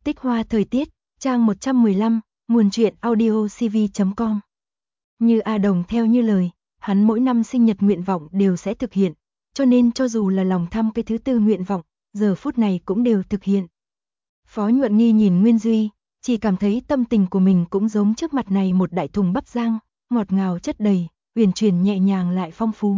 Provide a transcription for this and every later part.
Tích hoa thời tiết, trang 115, nguồn truyện audio cv.com. Như A Đồng theo như lời, hắn mỗi năm sinh nhật nguyện vọng đều sẽ thực hiện, cho nên cho dù là lòng thăm cái thứ tư nguyện vọng, giờ phút này cũng đều thực hiện. Phó Nhuận Nghi nhìn Nguyên Duy, chỉ cảm thấy tâm tình của mình cũng giống trước mặt này một đại thùng bắp rang, ngọt ngào chất đầy, huyền chuyển nhẹ nhàng lại phong phú.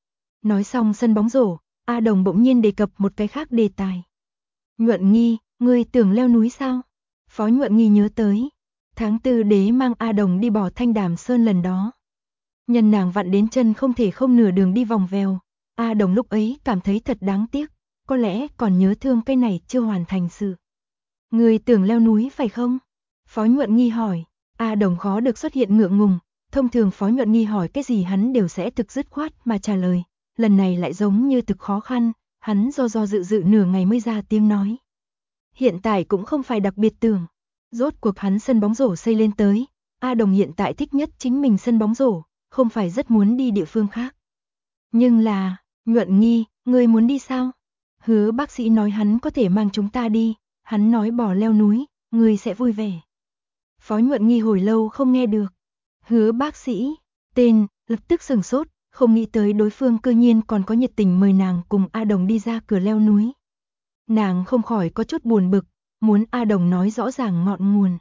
Nói xong sân bóng rổ, A Đồng bỗng nhiên đề cập một cái khác đề tài. Nhuận Nghi, ngươi tưởng leo núi sao? Phó Nhuận Nghi nhớ tới, tháng 4 đế mang A Đồng đi bỏ Thanh Đàm Sơn lần đó. Nhân nàng vặn đến chân không thể không nửa đường đi vòng vèo, A Đồng lúc ấy cảm thấy thật đáng tiếc, có lẽ còn nhớ thương cái này chưa hoàn thành sự. Ngươi tưởng leo núi phải không? Phó Nhuận Nghi hỏi, A Đồng khó được xuất hiện ngượng ngùng, thông thường Phó Nhuận Nghi hỏi cái gì hắn đều sẽ thực dứt khoát mà trả lời, lần này lại giống như thực khó khăn, hắn do dự nửa ngày mới ra tiếng nói. Hiện tại cũng không phải đặc biệt tưởng, rốt cuộc hắn sân bóng rổ xây lên tới, A Đồng hiện tại thích nhất chính mình sân bóng rổ, không phải rất muốn đi địa phương khác. Nhưng là, Nhuận Nghi, ngươi muốn đi sao? Hứa bác sĩ nói hắn có thể mang chúng ta đi, hắn nói bỏ leo núi, ngươi sẽ vui vẻ. Phó Nhuận Nghi hồi lâu không nghe được. Hứa bác sĩ, tên, lập tức sửng sốt, không nghĩ tới đối phương cư nhiên còn có nhiệt tình mời nàng cùng A Đồng đi ra cửa leo núi. Nàng không khỏi có chút buồn bực, muốn A Đồng nói rõ ràng ngọn nguồn.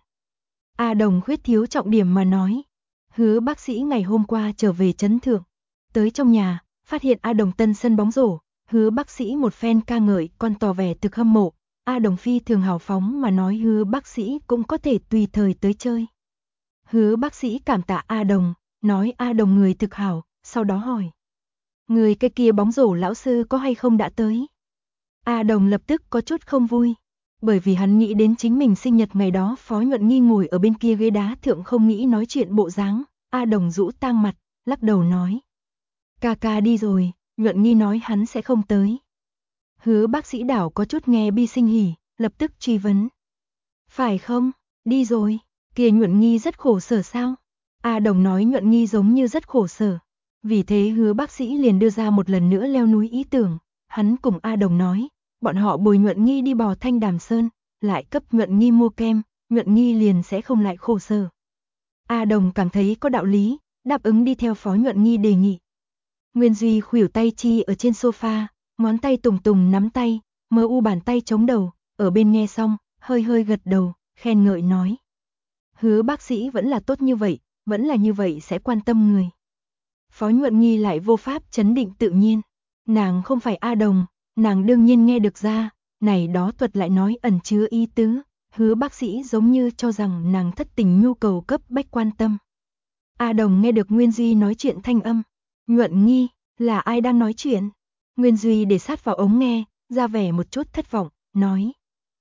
A Đồng khuyết thiếu trọng điểm mà nói. Hứa bác sĩ ngày hôm qua trở về trấn thượng, tới trong nhà, phát hiện A Đồng tân sân bóng rổ, hứa bác sĩ một phen ca ngợi còn tỏ vẻ thực hâm mộ. A Đồng phi thường hào phóng mà nói hứa bác sĩ cũng có thể tùy thời tới chơi. Hứa bác sĩ cảm tạ A Đồng, nói A Đồng người thực hảo, sau đó hỏi. Người cái kia bóng rổ lão sư có hay không đã tới? A Đồng lập tức có chút không vui, bởi vì hắn nghĩ đến chính mình sinh nhật ngày đó Phó Nhuận Nghi ngồi ở bên kia ghế đá thượng không nghĩ nói chuyện bộ dáng, A Đồng rũ tang mặt, lắc đầu nói. Ca đi rồi, Nhuận Nghi nói hắn sẽ không tới. Hứa bác sĩ đảo có chút nghe bi sinh hỉ, lập tức truy vấn. Phải không, đi rồi, kia Nhuận Nghi rất khổ sở sao? A Đồng nói Nhuận Nghi giống như rất khổ sở. Vì thế hứa bác sĩ liền đưa ra một lần nữa leo núi ý tưởng, hắn cùng A Đồng nói, bọn họ bồi Nhuận Nghi đi bò Thanh Đàm Sơn, lại cấp Nhuận Nghi mua kem, Nhuận Nghi liền sẽ không lại khổ sở. A Đồng cảm thấy có đạo lý, đáp ứng đi theo Phó Nhuận Nghi đề nghị. Nguyên Duy khuỷu tay chi ở trên sofa, ngón tay tùng tùng nắm tay, mơ u bàn tay chống đầu, ở bên nghe xong, hơi gật đầu, khen ngợi nói. Hứa bác sĩ vẫn là tốt như vậy, vẫn là như vậy sẽ quan tâm người. Phó Nhuận Nghi lại vô pháp chấn định tự nhiên, nàng không phải A Đồng, nàng đương nhiên nghe được ra, này đó thuật lại nói ẩn chứa ý tứ, hứa bác sĩ giống như cho rằng nàng thất tình nhu cầu cấp bách quan tâm. A Đồng nghe được Nguyên Duy nói chuyện thanh âm, Nhuận Nghi, là ai đang nói chuyện? Nguyên Duy để sát vào ống nghe, ra vẻ một chút thất vọng, nói.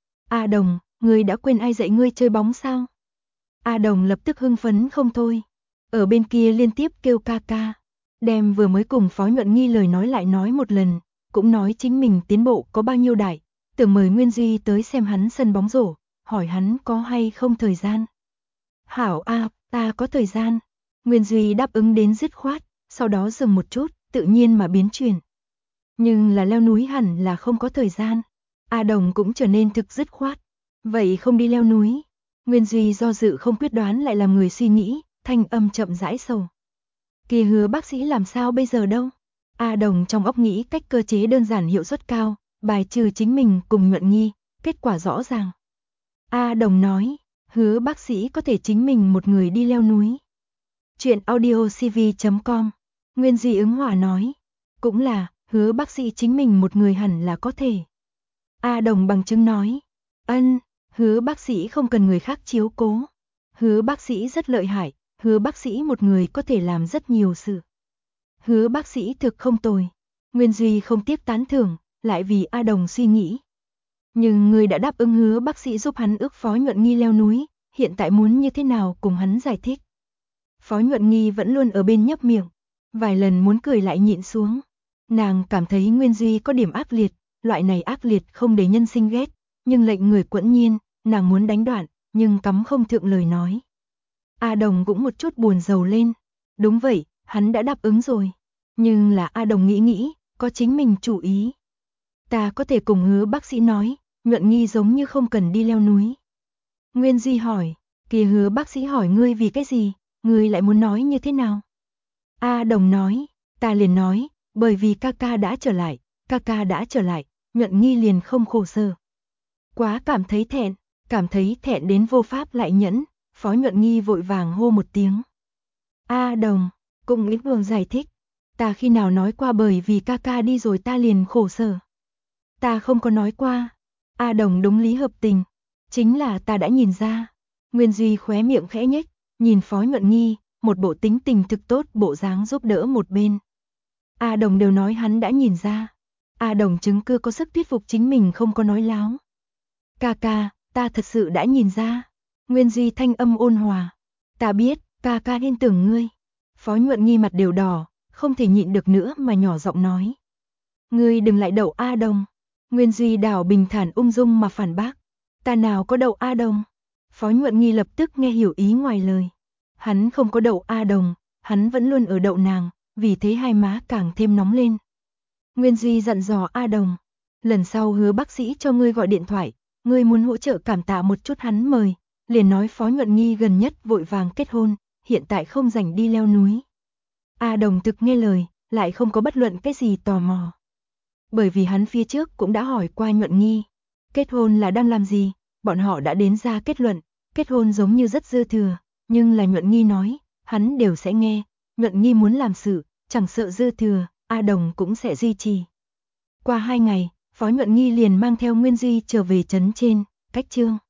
A Đồng, ngươi đã quên ai dạy ngươi chơi bóng sao? A Đồng lập tức hưng phấn không thôi, ở bên kia liên tiếp kêu ca, đem vừa mới cùng Phó Nhuận Nghi lời nói lại nói một lần, cũng nói chính mình tiến bộ có bao nhiêu đại, tưởng mời Nguyên Duy tới xem hắn sân bóng rổ, hỏi hắn có hay không thời gian. Hảo A, ta có thời gian. Nguyên Duy đáp ứng đến dứt khoát, sau đó dừng một chút, tự nhiên mà biến chuyển. Nhưng là leo núi hẳn là không có thời gian. A Đồng cũng trở nên thực dứt khoát. Vậy không đi leo núi. Nguyên Duy do dự không quyết đoán lại làm người suy nghĩ, thanh âm chậm rãi sầu. Kia hứa bác sĩ làm sao bây giờ đâu? A Đồng trong óc nghĩ cách cơ chế đơn giản hiệu suất cao, bài trừ chính mình cùng Nhuận Nghi, kết quả rõ ràng. A Đồng nói, hứa bác sĩ có thể chính mình một người đi leo núi. Chuyện audio cv.com. Nguyên Duy ứng hòa nói, cũng là, hứa bác sĩ chính mình một người hẳn là có thể. A Đồng bằng chứng nói, hứa bác sĩ không cần người khác chiếu cố. Hứa bác sĩ rất lợi hại, hứa bác sĩ một người có thể làm rất nhiều sự. Hứa bác sĩ thực không tồi. Nguyên Duy không tiếp tán thưởng, lại vì A Đồng suy nghĩ. Nhưng người đã đáp ứng hứa bác sĩ giúp hắn ước Phó Nhuận Nghi leo núi, hiện tại muốn như thế nào cùng hắn giải thích. Phó Nhuận Nghi vẫn luôn ở bên nhấp miệng, vài lần muốn cười lại nhịn xuống. Nàng cảm thấy Nguyên Duy có điểm ác liệt, loại này ác liệt không để nhân sinh ghét, nhưng lệnh người quẫn nhiên, nàng muốn đánh đoạn, nhưng cắm không thượng lời nói. A Đồng cũng một chút buồn rầu lên. Đúng vậy, hắn đã đáp ứng rồi. Nhưng là A Đồng nghĩ, có chính mình chủ ý. Ta có thể cùng hứa bác sĩ nói, Nhuận Nghi giống như không cần đi leo núi. Nguyên Duy hỏi, kìa Hứa bác sĩ hỏi ngươi vì cái gì, ngươi lại muốn nói như thế nào? A Đồng nói, ta liền nói, bởi vì ca ca đã trở lại, ca ca đã trở lại, Nhuận Nghi liền không khổ sở. Quá cảm thấy thẹn đến vô pháp lại nhẫn, Phó Nhuận Nghi vội vàng hô một tiếng. A Đồng, cùng ý vương giải thích, ta khi nào nói qua bởi vì ca ca đi rồi ta liền khổ sở. Ta không có nói qua. A Đồng đúng lý hợp tình, chính là ta đã nhìn ra. Nguyên Duy khóe miệng khẽ nhếch, nhìn Phó Nhuận Nghi, một bộ tính tình thực tốt bộ dáng giúp đỡ một bên. A Đồng đều nói hắn đã nhìn ra. A Đồng chứng cứ có sức thuyết phục chính mình không có nói láo. Ca ca, ta thật sự đã nhìn ra. Nguyên Duy thanh âm ôn hòa. Ta biết, ca ca tin tưởng ngươi. Phó Nhuận Nghi mặt đều đỏ, không thể nhịn được nữa mà nhỏ giọng nói. Ngươi đừng lại đậu A Đồng. Nguyên Duy đảo bình thản ung dung mà phản bác. Ta nào có đậu A Đồng. Phó Nhuận Nghi lập tức nghe hiểu ý ngoài lời. Hắn không có đậu A Đồng, hắn vẫn luôn ở đậu nàng, vì thế hai má càng thêm nóng lên. Nguyên Duy dặn dò A Đồng, lần sau Hứa bác sĩ cho ngươi gọi điện thoại, ngươi muốn hỗ trợ cảm tạ một chút hắn mời, liền nói Phó Nhuận Nghi gần nhất vội vàng kết hôn, hiện tại không rảnh đi leo núi. A Đồng thực nghe lời, lại không có bất luận cái gì tò mò. Bởi vì hắn phía trước cũng đã hỏi qua Nhuận Nghi, kết hôn là đang làm gì, bọn họ đã đến ra kết luận, kết hôn giống như rất dư thừa, nhưng là Nhuận Nghi nói, hắn đều sẽ nghe, Nhuận Nghi muốn làm sự, chẳng sợ dư thừa, A Đồng cũng sẽ duy trì. Qua 2 ngày, Phó Nhuận Nghi liền mang theo Nguyên Duy trở về trấn trên, cách Trương